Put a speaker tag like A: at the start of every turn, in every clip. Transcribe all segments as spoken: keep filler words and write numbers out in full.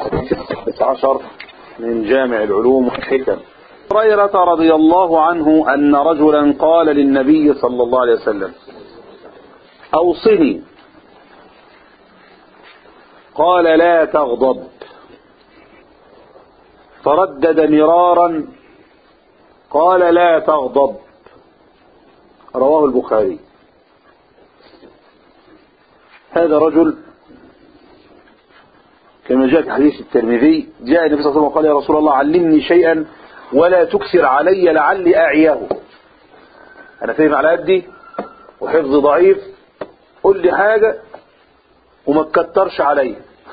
A: السادس عشر من جامع العلوم والحكم. هريرة رضي الله عنه أن رجلا قال للنبي صلى الله عليه وسلم: أوصني. قال: لا تغضب. فردد مرارا: قال: لا تغضب. رواه البخاري. هذا رجل كما جاء في حديث الترمذي، جاء النبي صلى الله عليه وسلم وقال: يا رسول الله علمني شيئا ولا تكثر علي لعلي أعيه. أنا فاهم على قدي وحفظي ضعيف، قل لي حاجة وما تكترش علي.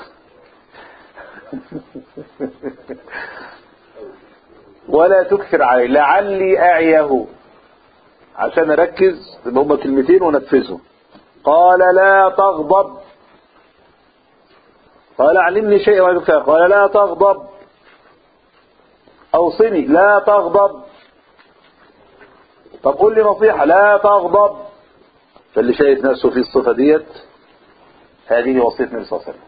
A: ولا تكثر علي لعلي أعيه، عشان أركز هما كلمتين ونفذهم. قال: لا تغضب. قال: علمني شيئا ولا تكثر. قال: لا تغضب. أوصني. لا تغضب. طب قل لي نصيحة. لا تغضب. فاللي شايف نفسه في الصفة ديت، هذه وصية النبي صلى الله عليه وسلم.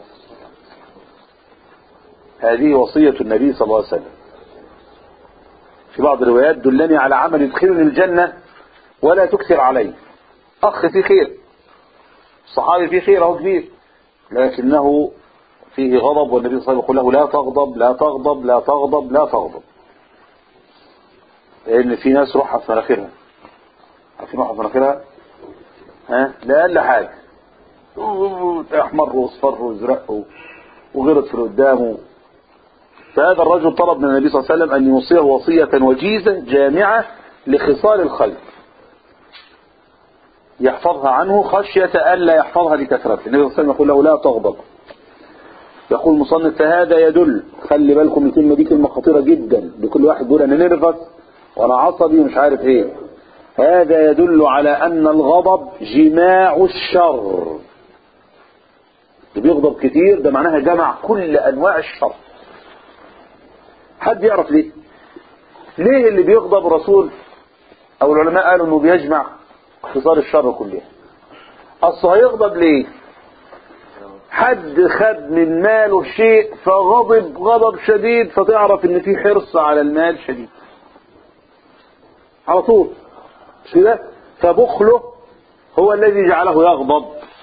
A: هذه وصية النبي صلى الله عليه وسلم. في بعض الروايات: دلني على عمل يدخلني الجنة ولا تكثر علي. أخ في خير، الصحابي في خير أو كبير، لكنه فيه غضب، والنبي صلى الله عليه وسلم يقول له: لا تغضب لا تغضب لا تغضب لا تغضب. لأن في ناس روحها في مناخيرها. عارفين روحها في مناخيرها؟ ها؟ لا أقل حاجة أحمر واصفر وازرق وغرد في قدامه. فهذا الرجل طلب من النبي صلى الله عليه وسلم أن يوصيه وصية وجيزة جامعة لخصال الخلق يحفظها عنه خشية ألا يحفظها لكثرته. النبي صلى الله عليه وسلم يقول له: لا تغضب. يقول المصنف: فهذا يدل، خلي بالكم الكلمة دي كلمة خطيرة جدا لكل واحد يقول أنا نرفز وأنا عصبي ومش عارف إيه. هذا يدل على أن الغضب جماع الشر. اللي بيغضب كتير ده معناها جمع كل أنواع الشر. حد يعرف ليه؟ ليه اللي بيغضب الرسول أو العلماء قالوا إنه بيجمع خصال الشر كلها؟ أصل هيغضب ليه؟ حد خد من ماله شيء فغضب غضب شديد، فتعرف ان في حرص على المال شديد على طول، مش كده؟ فبخله هو الذي جعله يغضب.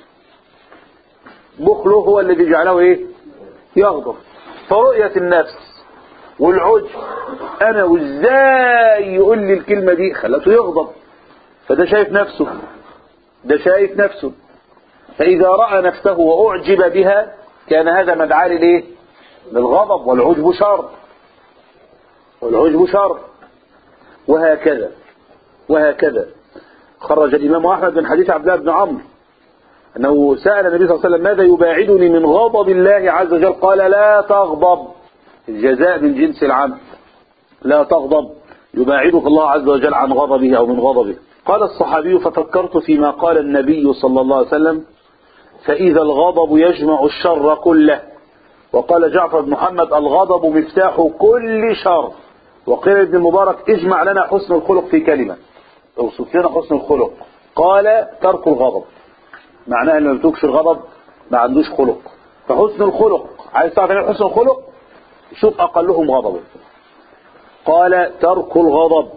A: بخله هو الذي جعله ايه؟ يغضب. فرؤية النفس والعجب، انا وازاي يقول لي الكلمة دي، خلته يغضب. فده شايف نفسه، ده شايف نفسه. فإذا رأى نفسه وأعجب بها كان هذا مدعاة للإيه؟ للغضب. والعجب شر، والعجب شر. وهكذا وهكذا. خرج الإمام أحمد من حديث عبد الله بن عمرو أنه سأل النبي صلى الله عليه وسلم: ماذا يباعدني من غضب الله عز وجل؟ قال: لا تغضب. الجزاء من جنس العمل. لا تغضب، يباعدك الله عز وجل عن غضبه أو من غضبه. قال الصحابي: ففكرت فيما قال النبي صلى الله عليه وسلم فإذا الغضب يجمع الشر كله. وقال جعفر بن محمد: الغضب مفتاح كل شر. وقيل ابن المبارك: اجمع لنا حسن الخلق في كلمة، اوصف لنا حسن الخلق. قال: ترك الغضب. معناها انه يمتلكش الغضب ما عندوش خلق. فحسن الخلق، عايز تعرف ايه حسن الخلق؟ شوف اقلهم غضبا. قال: ترك الغضب.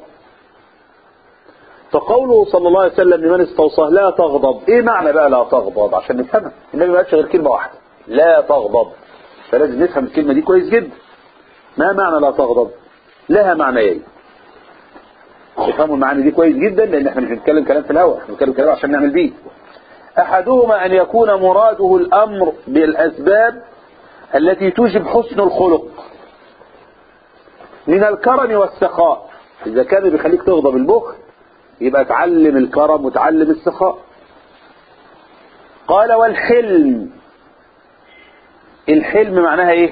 A: فقوله صلى الله عليه وسلم لمن استوصاه: لا تغضب، ايه معنى بقى لا تغضب عشان نفهمها؟ النبي ما قالش غير كلمة واحدة: لا تغضب. فلازم نفهم الكلمة دي كويس جدا. ما معنى لا تغضب؟ لها معنيين. تفهموا المعاني دي كويس جدا، لان احنا مش بنتكلم كلام في الهواء، احنا بنتكلم كلام عشان نعمل بيه. احدهما ان يكون مراده الامر بالاسباب التي توجب حسن الخلق من الكرم والسخاء. اذا كان بيخليك تغضب البخل يبقى تعلم الكرم وتعلم السخاء. قال: والحلم. الحلم معناها ايه؟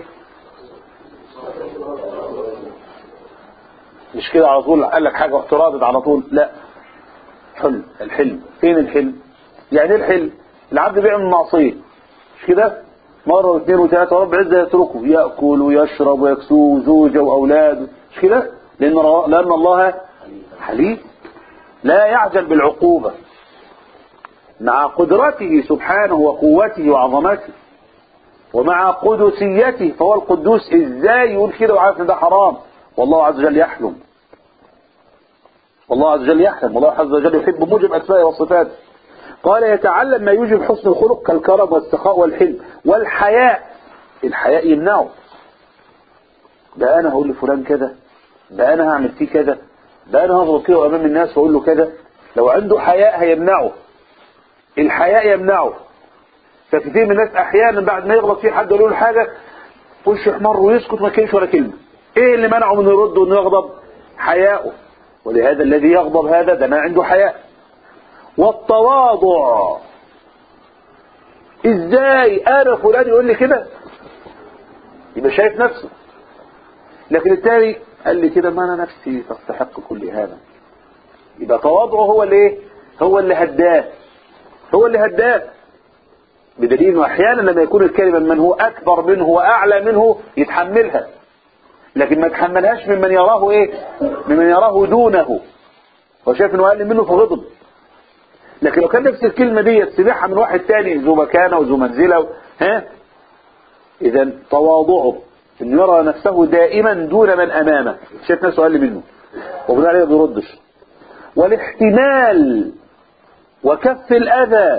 A: مش كده على طول قال لك حاجة واعتراضت على طول، لا. حلم. الحلم فين الحلم؟ يعني ايه الحلم؟ العبد بيعمل معصية، مش كده؟ مرة واثنين وثلاثة ورب عزة يتركه، يأكل ويشرب ويكسوه زوجه وأولاده، مش كده؟ لأن لأن الله حليم لا يعجل بالعقوبة مع قدرته سبحانه وقوته وعظمته. ومع قدسيته فهو القدوس، ازاي يقول كده وعارف ان ده حرام؟ والله عز وجل يحلم، والله عز وجل يحلم، والله عز وجل يحب موجب اسمائه وصفاته. قال يتعلم ما يوجب حسن الخلق كالكرم والسخاء والحلم والحياء. الحياء يمنعه، ده انا هقول لفلان كده، ده انا هعمل فيه كده، ده انا هضرب كده امام الناس واقول له كده. لو عنده حياء هيمنعه، الحياء يمنعه. فكثير من الناس احيانا بعد ما يغلط فيه حد يقول له حاجه وشه يحمر ويسكت ما كانش ولا كلمه. ايه اللي منعه من يرد وانه يغضب؟ حياؤه. ولهذا الذي يغضب هذا ده ما عنده حياء. والتواضع، ازاي انا فلان يقول لي كده؟ يبقى شايف نفسه. لكن التاني قال لي كده، ما انا نفسي تستحق كل هذا. يبقى تواضعه هو اللي ايه؟ هو اللي هداه، هو اللي هداه. بدليل انه احيانا لما يكون الكلمه من هو اكبر منه واعلى منه يتحملها، لكن ما يتحملهاش ممن يراه ايه؟ ممن يراه دونه، هو شايف انه اقل منه فغضب. لكن لو كان نفس الكلمه دي سمعها من واحد تاني ذو مكانه وذو منزله، ها، اذا تواضعه انه يرى نفسه دائما دون من امامه، شايف نفسه اقل منه وبناء عليه ما بيردش. والاحتمال وكف الاذى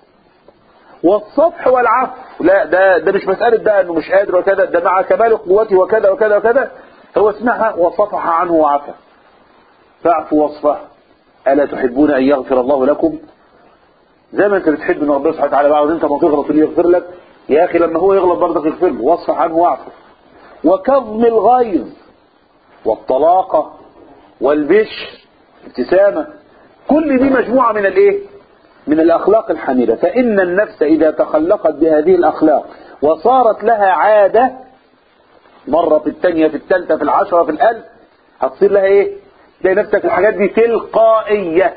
A: والصفح والعفو، لا ده ده مش مساله بقى انه مش قادر وكذا، ده مع كمال قوته وكذا وكذا وكذا، هو اسمها وصفح عنه وعفى. فاعفوا واصفح الا تحبون ان يغفر الله لكم؟ زي ما انت بتحب ان ربنا سبحانه وتعالى بعد انت ما تغلط اللي يغفر لك، يا اخي لما هو يغلط برضك يغفر له، واصفح عنه واعفو. وكظم الغيظ والطلاقه والبشر، ابتسامه، كل دي مجموعه من الايه؟ من الاخلاق الحميده. فان النفس اذا تخلقت بهذه الاخلاق وصارت لها عاده، مره في الثانيه في الثالثه في العشره في الالف، هتصير لها ايه؟ تلاقي نفسك الحاجات دي تلقائيه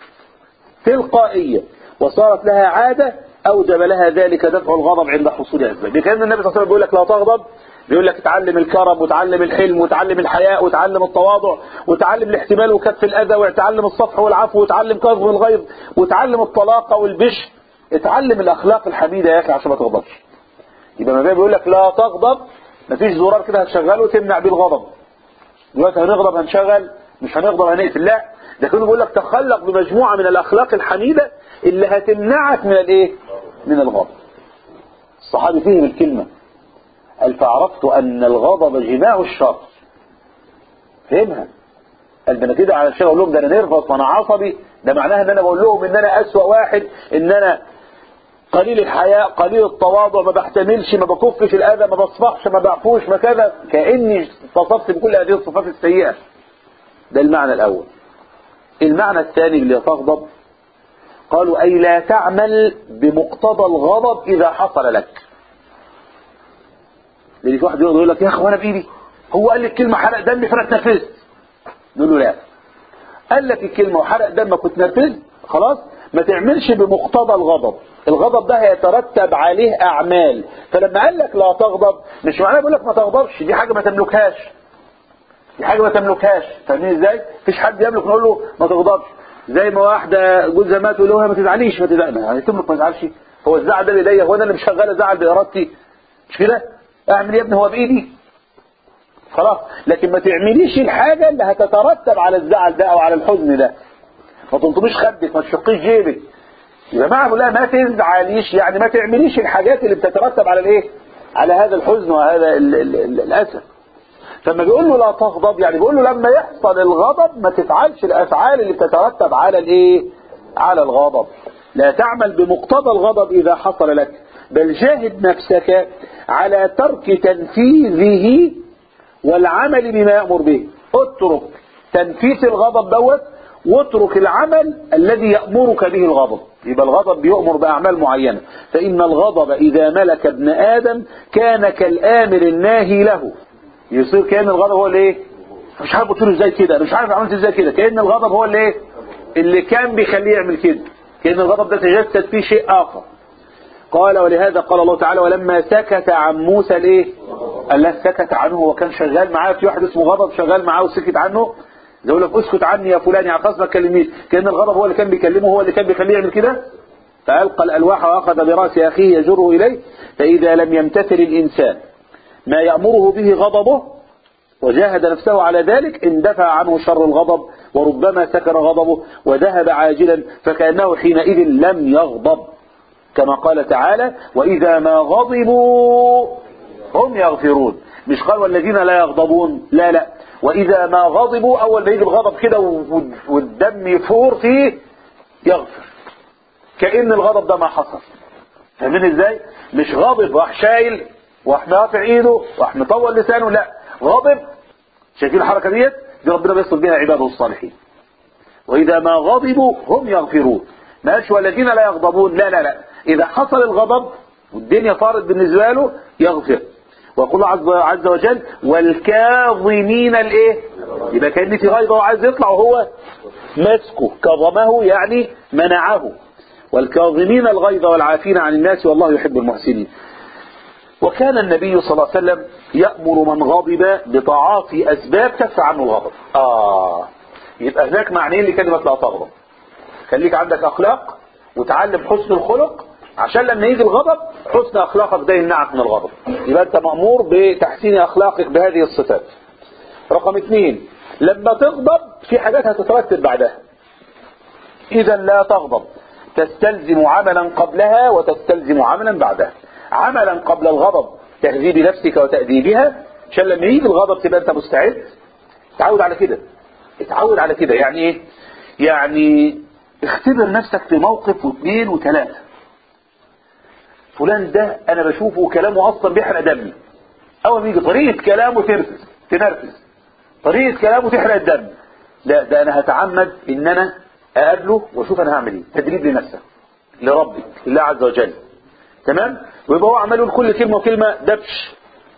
A: تلقائيه، وصارت لها عاده اوجب لها ذلك دفع الغضب عند حصول اسباب. كان النبي صلى الله عليه وسلم بيقول لك لا تغضب، بيقول لك اتعلم الكرم وتعلم الحلم وتعلم الحياء وتعلم التواضع وتعلم الاحتمال وكف الاذى وتعلم الصفح والعفو وتعلم كظم الغيظ وتعلم الطلاقه والبشر. اتعلم الاخلاق الحميده يا اخي عشان ما تغضبش. يبقى ما بيقول لك لا تغضب، مفيش زرار كده هتشغله تمنع بيه الغضب. دلوقتي هنغضب هنشغل، مش هنغضب هنقفل، لا، ده كانوا بيقول لك تخلق بمجموعه من الاخلاق الحميده اللي هتمنعك من الايه؟ من الغضب. الصحابي فهم الكلمه، قال فعرفت ان الغضب جماع الشر. فهمها، قال ده انا كده علشان اقول لهم ده انا نرفض وانا عصبي، ده معناها ان انا بقول لهم ان انا اسوأ واحد، ان انا قليل الحياء قليل التواضع، ما بحتملش، ما بكفش الاذى، ما بصفحش، ما بعفوش، ما كذا، كاني اتصفت بكل هذه الصفات السيئه. ده المعنى الاول. المعنى الثاني اللي تغضب، قالوا اي لا تعمل بمقتضى الغضب اذا حصل لك. لان في واحد يقول لك يا اخي وانا بايدي، هو قال لي الكلمه حرق دمي فانا اتنرفزت. نقول له لا، قال لك الكلمه وحرق دمك واتنرفزت، خلاص ما تعملش بمقتضى الغضب. الغضب ده هيترتب عليه اعمال. فلما قال لك لا تغضب مش معناه بيقول لك ما تغضبش، دي حاجه ما تملكهاش، دي حاجه ما تملكهاش. فاهمين ازاي؟ مفيش حد يملك نقول له ما تغضبش. زي ما واحده جوزها مات تقول له ما تزعليش، ما تزعلش، يعني تملك ما تزعلش؟ هو الزعل ده بايديا؟ هو انا اللي مش شغال ازعل بارادتي؟ مش كده؟ اعمل يا ابني هو بايدي، خلاص. لكن ما تعمليش الحاجه اللي هتترتب على الزعل ده او على الحزن ده. ما تنطبيش خدك، ما تشقيش جيبك. يا جماعه بقول لها ما تزعليش، يعني ما تعمليش الحاجات اللي بتترتب على الايه؟ على هذا الحزن وهذا ال ال ال الاسى. فلما بيقول له لا تغضب يعني بيقول له لما يحصل الغضب ما تفعلش الافعال اللي بتترتب على الايه؟ على الغضب. لا تعمل بمقتضى الغضب اذا حصل لك، بل جاهد نفسك على ترك تنفيذه والعمل بما يأمر به. اترك تنفيذ الغضب دوت واترك العمل الذي يأمرك به الغضب. يبقى الغضب بيأمر بأعمال معينة. فإن الغضب إذا ملك ابن آدم كان كالآمر الناهي له. يصير كأن الغضب هو الايه؟ مش عارف قلت له ازاي كده، مش عارف عملت ازاي كده، كأن الغضب هو الايه؟ اللي كان بيخليه يعمل كده، كأن الغضب ده تجسد فيه شيء آخر. قال ولهذا قال الله تعالى ولما سكت عن موسى الايه؟ الله سكت عنه، هو كان شغال معاه في واحد اسمه غضب شغال معاه وسكت عنه. زي يقول لك اسكت عني يا فلان، يا خلاص ما تكلمنيش، كأن الغضب هو اللي كان بيكلمه، هو اللي كان بيخليه يعمل كده. فألقى الألواح وأخذ برأس أخيه يجره إليه. فإذا لم يمتثل الإنسان ما يأمره به غضبه وجاهد نفسه على ذلك اندفع عنه شر الغضب، وربما سكن غضبه وذهب عاجلا، فكأنه حينئذ لم يغضب، كما قال تعالى: وإذا ما غضبوا هم يغفرون. مش قال والذين لا يغضبون، لا لا، وإذا ما غضبوا أول ما يجي الغضب كده والدم يفور فيه يغفر، كأن الغضب ده ما حصل. فاهمين ازاي؟ مش غضب راح شايل وراح رافع ايده وراح مطول لسانه، لا، غضب. شايفين الحركة ديت؟ دي ربنا بيصل بها عباده الصالحين. وإذا ما غضبوا هم يغفرون، ما قالش والذين لا يغضبون، لا لا لا، إذا حصل الغضب والدنيا طارت بالنسبة له يغفر. ويقول عز, عز وجل: والكاظمين الايه؟ يبقى كأن في غيظه وعايز يطلع وهو ماسكه، كظمه يعني منعه. والكاظمين الغيظ والعافين عن الناس والله يحب المحسنين. وكان النبي صلى الله عليه وسلم يأمر من غضب بتعاطي أسباب تدفع عنه الغضب. آه يبقى هناك معنيين لكلمة لا تغضب. خليك عندك أخلاق وتعلم حسن الخلق، عشان لما يجي الغضب حسن أخلاقك ده يمنعك من الغضب. يبقى أنت مأمور بتحسين أخلاقك بهذه الصفات. رقم اثنين، لما تغضب في حاجات هتترتب بعدها. إذا لا تغضب تستلزم عملا قبلها وتستلزم عملا بعدها. عملا قبل الغضب تهذيب نفسك وتأديبها، عشان لما يجي الغضب تبقى أنت مستعد. اتعود على كده، اتعود على كده. يعني ايه؟ يعني اختبر نفسك في موقف واثنين وثلاثة. فلان ده انا بشوفه كلامه اصلا بيحرق دمي، اول ما يجي طريقة كلامه تنرفز تنرفز طريقة كلامه تحرق الدم، لا ده انا هتعمد ان انا اقابله واشوف انا هعمل ايه. تدريب لنفسك لربك الله عز وجل. تمام؟ ويبقى هو عمال يقول كل كلمة وكلمة دبش،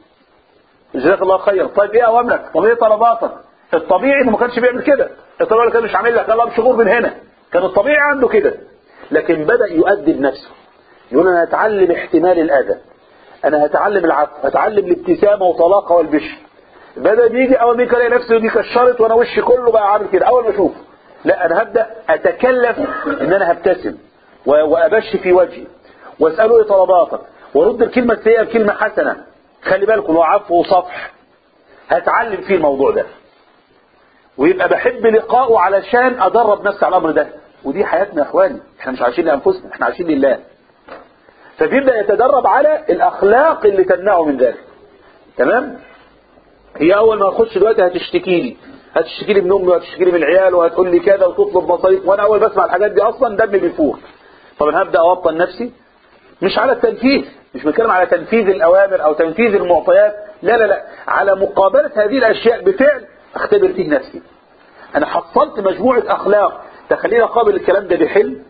A: جزاك الله خير، طيب ايه اوامرك؟ طب ايه طلباتك؟ الطبيعي انه ما كانش بيعمل كده، الطبيعي كان مش عامل لك يلا بشغور من هنا، كان الطبيعي عنده كده. لكن بدأ يؤدب نفسه، يقول انا هتعلم احتمال الاذى، انا هتعلم العفو، هتعلم الابتسامه وطلاقه والبشر. بدأ بيجي اول ما يلاقي نفسه دي كشرت وانا وشي كله بقى عامل كده، اول ما اشوفه لا انا هبدأ اتكلف ان انا هبتسم وابش في وجهي واساله ايه طلباتك وارد الكلمه السيئه بكلمه حسنه. خلي بالكم هو عفو وصفح، هتعلم فيه الموضوع ده ويبقى بحب لقائه علشان ادرب نفسي على الامر ده. ودي حياتنا يا اخواني، احنا مش عايشين لانفسنا، احنا عايشين لله. فبيبدأ يتدرب على الاخلاق اللي تمنعه من ذلك. تمام؟ هي اول ما اخش دلوقتي هتشتكي لي هتشتكي لي من امي وهتشتكي لي من العيال وهتقول لي كذا وتطلب مصاريف، وانا اول بسمع الحاجات دي اصلا دمي بيفور. طب انا هبدأ اوطن نفسي، مش على التنفيذ، مش بتكلم على تنفيذ الاوامر او تنفيذ المعطيات، لا لا لا، على مقابلة هذه الاشياء بفعل اختبر فيه نفسي. انا حصلت مجموعة اخلاق تخليني اقابل الكلام ده بحلم.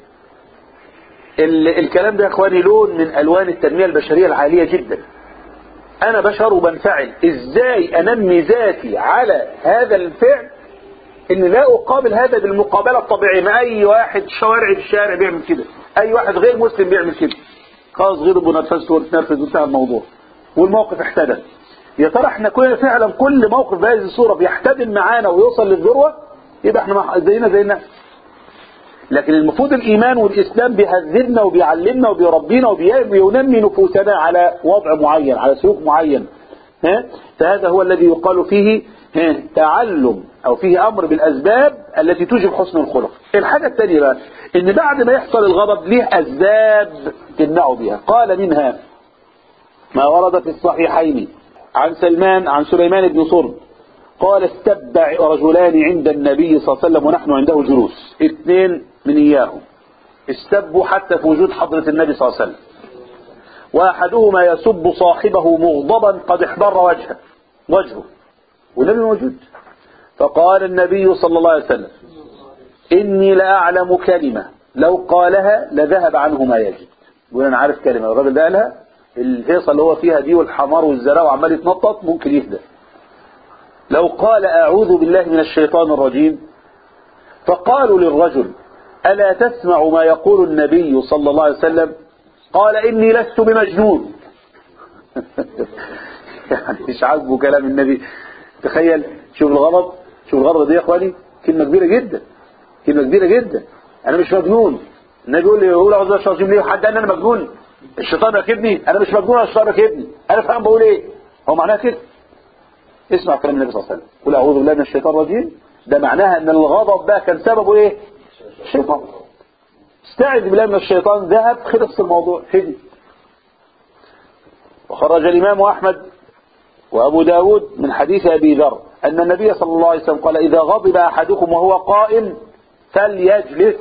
A: الكلام ده يا اخواني لون من الوان التنمية البشرية العالية جدا. انا بشر وبنفعل، ازاي انمي ذاتي على هذا الفعل ان لا اقابل هذا بالمقابلة الطبيعية. ما اي واحد شوارع في الشارع بيعمل كده، اي واحد غير مسلم بيعمل كده، خلاص غضب ونرفزت ونتنرفز وانتهى الموضوع والموقف احتدم. يا ترى احنا كلنا فعلا كل موقف بهذه الصورة بيحتدم معانا ويوصل للذروة، يبقى احنا زينا زي الناس. لكن المفروض الإيمان والإسلام بيهذبنا وبيعلمنا وبيربينا وبينمي نفوسنا على وضع معين، على سلوك معين. ها؟ فهذا هو الذي يقال فيه ها؟ تعلم أو فيه أمر بالأسباب التي توجب حسن الخلق. الحاجة الثانية بقى إن بعد ما يحصل الغضب ليه أسباب تمنعه بها. قال منها ما ورد في الصحيحين عن سلمان عن سليمان بن صرد قال استب رجلان عند النبي صلى الله عليه وسلم ونحن عنده جلوس. اثنين من إياهم استبوا حتى في وجود حضرة النبي صلى الله عليه وسلم، وأحدهما يسب صاحبه مغضبا قد احمر وجهه وجهه والنبي موجود. فقال النبي صلى الله عليه وسلم إني لأعلم كلمة لو قالها لذهب عنه ما يجد. يقول أنا عارف كلمة الراجل ده قالها الهيصة اللي هو فيها دي والحمار والزراء وعمال يتنطط ممكن يهدى. لو قال أعوذ بالله من الشيطان الرجيم. فقالوا للرجل ألا تسمع ما يقول النبي صلى الله عليه وسلم؟ قال إني لست بمجنون. يعني مش عاجبه كلام النبي. تخيل، شوف الغضب، شوف الغضب دي يا اخواني كلمة كبيرة جدا، كلمة كبيرة جدا. أنا مش مجنون، النبي يقول لي يقول اعوذ بالله من الشيطان الرجيم ليه؟ حد قال انا مجنون؟ الشيطان راكبني؟ انا مش مجنون، الشيطان راكبني، انا فاهم بقول ايه. هو معناها كده. اسمع كلام النبي صلى الله عليه وسلم، قل اعوذ بالله من الشيطان الرجيم، ده معناها ان الغضب ده كان سببه ايه؟ الشيطان. استعذ بالله من الشيطان، ذهب، خلص الموضوع، هدي. وخرج الامام احمد وابو داود من حديث ابي ذر ان النبي صلى الله عليه وسلم قال اذا غضب احدكم وهو قائم فليجلس،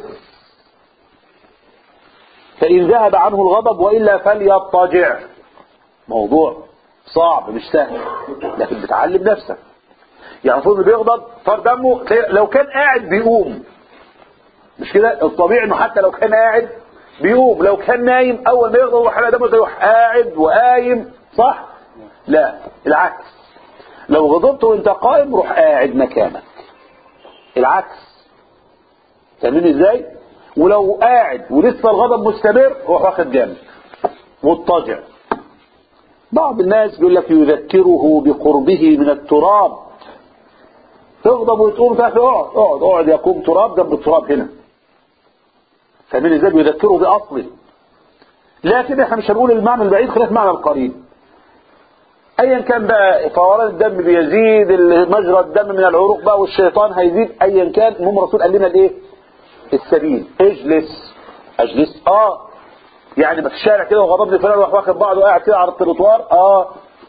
A: فإن ذهب عنه الغضب وإلا فليضطجع. موضوع صعب مش سهل، لكن بتعلم نفسك. يعني المفروض اللي بيغضب طار دمه لو كان قاعد بيقوم، مش كده؟ الطبيعي انه حتى لو كان قاعد بيقوم، لو كان نايم اول ما يغضب وحرق دمه يروح قاعد وقايم، صح؟ لا، العكس. لو غضبت وانت قائم روح قاعد مكانك، العكس. فاهمين ازاي؟ ولو قاعد ولسه الغضب مستمر روح واخد جنب مضطجع. بعض الناس بيقول لك يذكره بقربه من التراب، تغضب وتقوم تحت، اقعد اقعد اقعد يقوم تراب جنب التراب هنا. فاهمين ازاي؟ بيذكره باصله. لكن احنا مش هنقول المعنى البعيد، خلينا في المعنى القريب. ايا كان بقى فوران الدم بيزيد، مجرى الدم من العروق بقى والشيطان هيزيد، ايا كان. المهم الرسول قال لنا الايه؟ السبيل. اجلس. اجلس اه يعني في الشارع كده وغضبني فلان وراح واخد بعضه قاعد كده على التروتوار، اه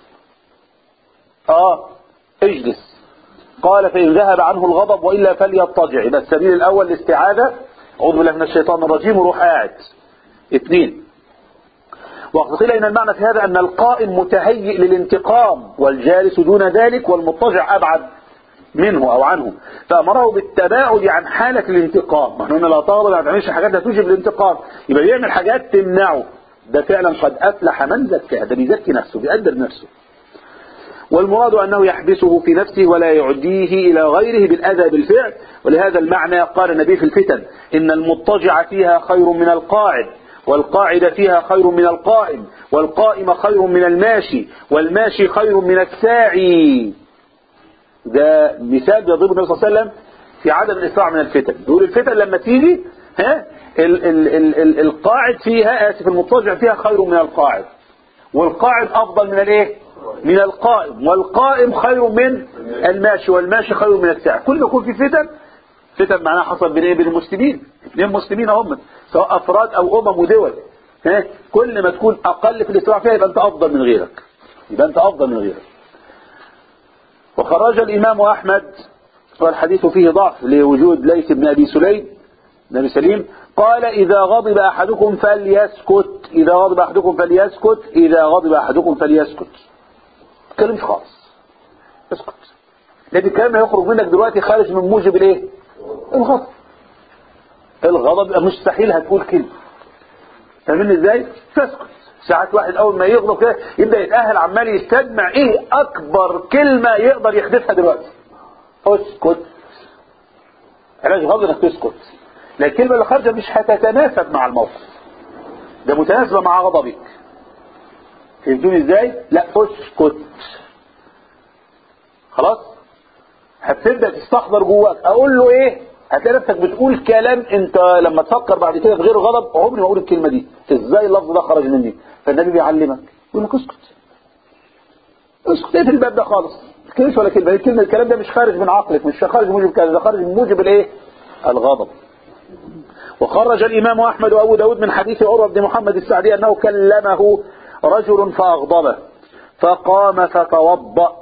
A: اه اجلس. قال فإن ذهب عنه الغضب وإلا فليضطجع. يبقى السبيل الأول الاستعاذة، أعوذ بالله من الشيطان الرجيم، وروح قاعد. اثنين، وقد قيل إن المعنى في هذا أن القائم متهيئ للانتقام والجالس دون ذلك والمضطجع أبعد منه أو عنه، فأمره بالتباعد عن حالة الانتقام. ما احنا لا تغضب، ما تعملش حاجات لا توجب الانتقام، يبقى يعمل حاجات تمنعه. ده فعلا قد أفلح من زكاه، ده بيزكي نفسه، بيقدر نفسه. والمراد أنه يحبسه في نفسه ولا يعديه إلى غيره بالأذى بالفعل. ولهذا المعنى قال النبي في الفتن إن المضطجع فيها خير من القاعد، والقاعد فيها خير من القائم، والقائم خير من الماشي، والماشي خير من الساعي. ده مثال يضرب النبي صلى الله عليه وسلم في عدم الإسراع من الفتن. يقول الفتن لما تيجي ها ال ال ال ال القاعد فيها آسف المضطجع فيها خير من القاعد، والقاعد أفضل من الايه؟ من القائم، والقائم خير من الماشي، والماشي خير من الساعي. كل ما يكون في فتن، فتن معناها حصل بين ايه؟ بين المسلمين، اثنين مسلمين هم، سواء افراد او امم ودول، ها كل ما تكون اقل في الاسراع فيها يبقى انت افضل من غيرك، يبقى انت افضل من غيرك. وخرج الامام احمد والحديث فيه ضعف لوجود ليث بن ابي سليم نبي سليم قال اذا غضب احدكم فليسكت، اذا غضب احدكم فليسكت، اذا غضب احدكم فليسكت. تكلمش خالص، اسكت. لكن الكلام هيخرج منك دلوقتي خارج من موجب الايه؟ الغضب. الغضب مستحيل هتقول كلمه. فاهمين ازاي؟ تسكت. ساعات واحد اول ما يغضب كده يبدا يتاهل، عمال يستجمع ايه اكبر كلمه يقدر يحدثها دلوقتي. اسكت. علاج غضب انك تسكت، لكن الكلمه اللي خارجه مش هتتناسب مع الموقف، ده متناسبه مع غضبك. فهمتوني ازاي؟ لا اسكت. خلاص؟ هتبدا تستحضر جواك اقول له ايه؟ هتلاقي نفسك بتقول كلام انت لما تفكر بعد كده في غير غضب عمري ما اقول الكلمه دي، ازاي اللفظ ده خرج مني؟ فالنبي بيعلمك يقول لك اسكت. اسكت، اقفل الباب ده خالص، ما تتكلمش ولا كلمه، الكلمه الكلام ده مش خارج من عقلك، مش خارج من موجب كذا، ده خارج من موجب الايه؟ الغضب. وخرج الامام احمد وابو داود من حديث عروه بن محمد السعدي انه كلمه رجل فاغضبه فقام فتوضأ.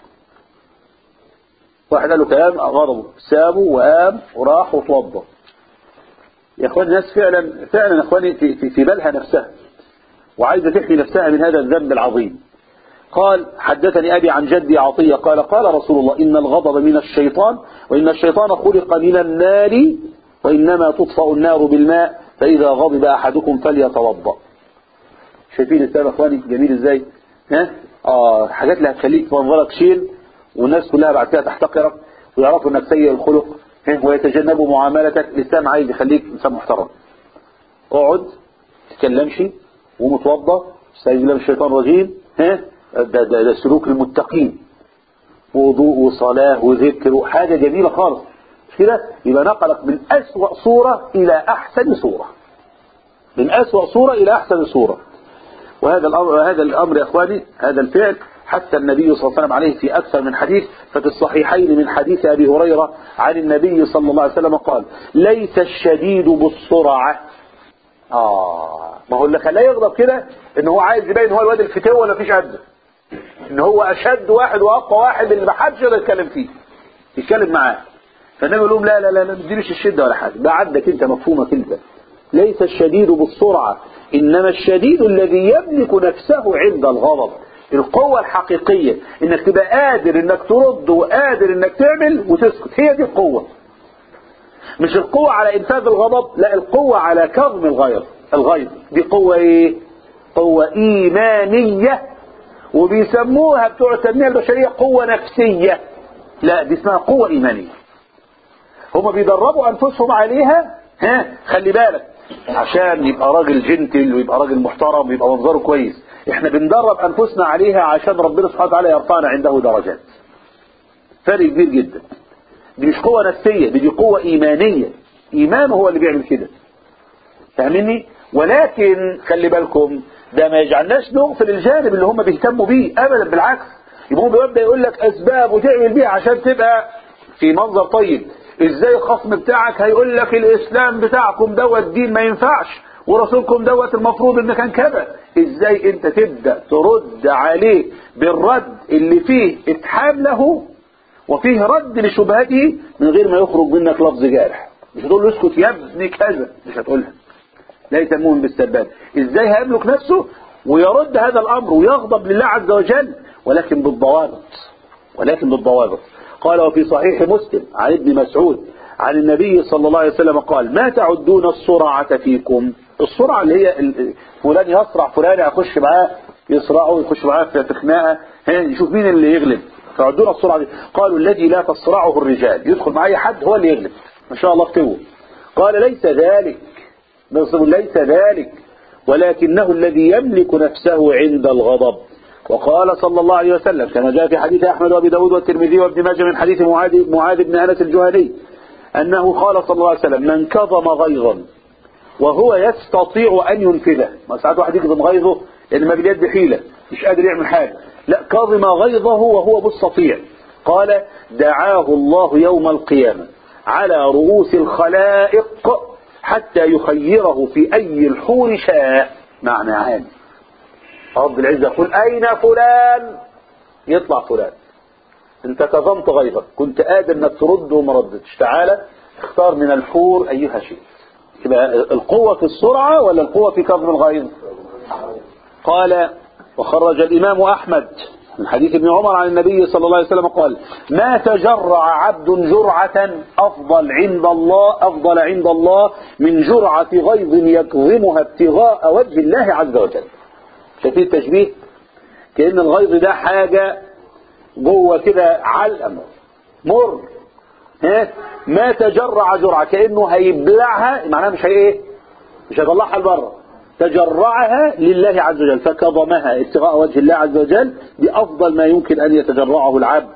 A: واحد قال له كلام غضبه، سابه وقام وراح وتوضأ. يا اخوان الناس فعلا فعلا يا اخواني في, في, في بالها نفسها وعايزه تحمي نفسها من هذا الذنب العظيم. قال حدثني ابي عن جدي عطيه قال قال رسول الله ان الغضب من الشيطان، وان الشيطان خلق من النار، وانما تطفأ النار بالماء، فاذا غضب احدكم فليتوضأ. شايفين السبب يا اخواني جميل ازاي؟ ها اه حاجات اللي هتخليك منظرك شيل والناس كلها بعد كده تحتقرك ويعرفوا انك سيء الخلق ويتجنبوا معاملتك. الاسلام عايز يخليك انسان محترم. اقعد تتكلمش ومتوضى، استعيذ بالله من الشيطان الرجيم. ها ده, ده, ده سلوك المتقين، وضوء وصلاه وذكر وحاجه جميله خالص، مش كده؟ يبقى نقلك من اسوأ صوره الى احسن صوره. من أسوأ صورة إلى أحسن صورة. وهذا الأمر, هذا الأمر يا إخواني، هذا الفعل حتى النبي صلى الله عليه وسلم عليه في أكثر من حديث. ففي الصحيحين من حديث أبي هريرة عن النبي صلى الله عليه وسلم قال: ليس الشديد بالسرعة. آه ما هو اللي خلاه يغضب كده إن هو عايز يبين هو الواد الفتوة ولا فيش قده، إن هو أشد واحد وأقوى واحد اللي ما حدش يقدر يتكلم فيه يتكلم معاه. فالنبي يقول لهم: لا لا لا لا ما تدينيش الشدة ولا حاجة، ده عندك أنت، مفهومك أنت. ليس الشديد بالسرعة، إنما الشديد الذي يملك نفسه عند الغضب. القوة الحقيقية إنك تبقى قادر إنك ترد وقادر إنك تعمل وتسكت، هي دي القوة. مش القوة على إنفاذ الغضب، لا، القوة على كظم الغيظ. الغيظ دي قوة إيه؟ قوة إيمانية، وبيسموها بتوع التنمية البشرية قوة نفسية. لا، دي اسمها قوة إيمانية. هما بيدربوا أنفسهم عليها. ها خلي بالك، عشان يبقى راجل جنتل ويبقى راجل محترم ويبقى منظره كويس. احنا بندرب أنفسنا عليها عشان ربنا سبحانه وتعالى يرفعنا عنده درجات. فرق كبير جدا. دي مش قوة نفسية، دي, دي قوة إيمانية. إيمانه هو اللي بيعمل كده، فاهميني؟ ولكن خلي بالكم، ده ما يجعلناش نغفل الجانب اللي هم بيهتموا بيه أبدا، بالعكس. يبقى بيبدأ يقول لك أسباب وتعمل بيها عشان تبقى في منظر طيب. ازاي الخصم بتاعك هيقول لك الإسلام بتاعكم دوت دين ما ينفعش، ورسولكم دوت المفروض ان كان كذا. ازاي انت تبدأ ترد عليه بالرد اللي فيه اتحام له وفيه رد لشبهته من غير ما يخرج منك لفظ جارح؟ مش هتقول له اسكت يا ابني كذا، مش هتقولها. لا يسموهم بالسباب. ازاي هيملك نفسه ويرد هذا الامر ويغضب لله عز وجل، ولكن بالضوابط. ولكن بالضوابط. قال: وفي صحيح مسلم عن ابن مسعود عن النبي صلى الله عليه وسلم قال: ما تعدون السرعة فيكم؟ السرعة اللي هي فلان يسرع فلان، يخش معاه يسرعه، يخش معاه في خناقه، يشوف مين اللي يغلب. تعدون السرعة دي. قالوا: الذي لا تصرعه الرجال، يدخل مع اي حد هو اللي يغلب، ما شاء الله فتوه. قال: ليس ذلك، ليس ذلك، ولكنه الذي يملك نفسه عند الغضب. وقال صلى الله عليه وسلم كما جاء في حديث أحمد وأبي داود والترمذي وابن ماجه من حديث معاذ, معاذ بن أنس الجهني أنه قال صلى الله عليه وسلم: من كظم غيظا وهو يستطيع أن ينفذه. ما ساعات واحد يكظم غيظه لأن ما باليد حيلة، مش قادر يعمل حاجة. لا، كظم غيظه وهو مستطيع. قال: دعاه الله يوم القيامة على رؤوس الخلائق حتى يخيره في أي الحور شاء. معنى عام، رب العزة يقول: أين فلان؟ يطلع فلان. انت كظمت غيظك، كنت قادر انك ترد وما ردتش، تعالى اختار من الحور ايها شيء. يبقى القوة في السرعة ولا القوة في كظم الغيظ؟ قال: وخرج الإمام أحمد من حديث ابن عمر عن النبي صلى الله عليه وسلم قال: ما تجرع عبد جرعة أفضل عند الله أفضل عند الله من جرعة غيظ يكظمها ابتغاء وجه الله عز وجل. شايفين التشبيه؟ كأن الغيظ ده حاجة جوه كده علقم مر، ها ما تجرع جرعة، كأنه هيبلعها، معناها مش هي ايه، مش هيطلعها لبره، تجرعها لله عز وجل فكظمها ابتغاء وجه الله عز وجل، بأفضل ما يمكن أن يتجرعه العبد.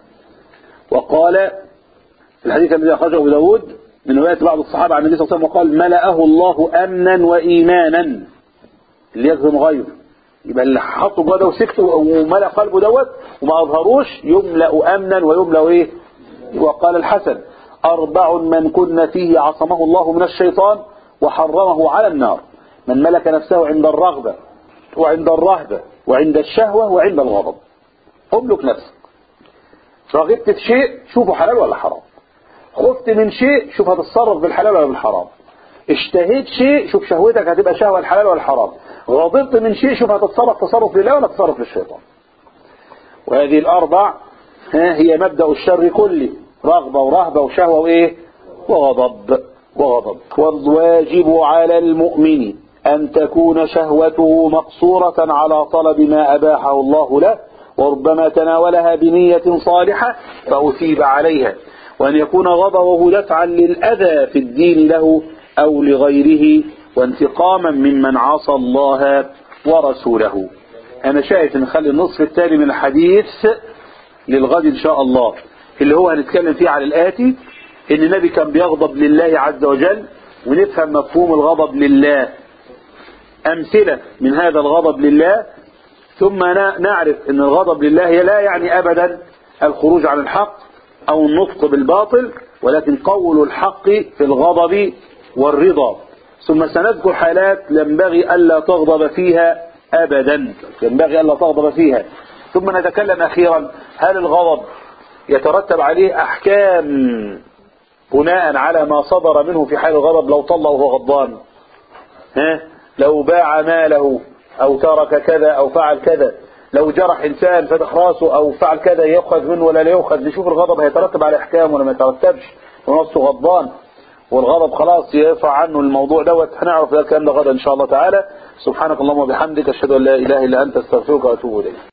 A: وقال في الحديث الذي أخرجه أبو داود من رواية بعض الصحابة عن النبي صلى الله عليه وسلم وقال: ملأه الله أمنا وإيمانا. اللي يكظم غيره يبقى اللي حطه جوه ده وسكته وملأ قلبه دوت وما أظهروش، يملأ أمنا ويملأ إيه. وقال الحسن: أربع من كن فيه عصمه الله من الشيطان وحرمه على النار: من ملك نفسه عند الرغبة وعند الرهبة وعند الشهوة وعند الغضب. املك نفسك. رغبت في شيء شوفه حلال ولا حرام، خفت من شيء شوف هتتصرف بالحلال ولا بالحرام، اشتهيت شيء شوف شهوتك هتبقى شهوة الحلال ولا الحرام، غضبت من شيء شوف هتتصرف تصرف لله ولا تصرف للشيطان. وهذه الأربع هي مبدأ الشر كله: رغبة ورهبة وشهوة وإيه وغضب وغضب. والواجب على المؤمن أن تكون شهوته مقصورة على طلب ما أباحه الله له، وربما تناولها بنية صالحة فأثيب عليها، وأن يكون غضبه دفعا للأذى في الدين له أو لغيره وانتقاما ممن عصى الله ورسوله. أنا شايف نخلي النصف الثاني من الحديث للغد إن شاء الله، اللي هو هنتكلم فيه على الآتي: إن النبي كان بيغضب لله عز وجل، ونفهم مفهوم الغضب لله أمثلة من هذا الغضب لله، ثم نعرف أن الغضب لله لا يعني أبدا الخروج عن الحق أو النطق بالباطل، ولكن قول الحق في الغضب والرضا. ثم سنذكر حالات ينبغي ألا تغضب فيها أبدا، ينبغي ألا تغضب فيها. ثم نتكلم أخيرا هل الغضب يترتب عليه أحكام بناء على ما صدر منه في حال الغضب؟ لو طلع وهو غضبان، ها؟ لو باع ماله أو ترك كذا أو فعل كذا، لو جرح إنسان فتح راسه أو فعل كذا، يأخذ منه ولا لا يأخذ؟ نشوف الغضب هيترتب على أحكام ولا ما يترتبش، ونفسه غضبان والغضب خلاص يرفع عنه الموضوع دوت. هنعرف ذلك الكلام ده غدا إن شاء الله تعالى. سبحانك اللهم وبحمدك، أشهد أن لا إله إلا أنت، استغفرك وأتوب إليك.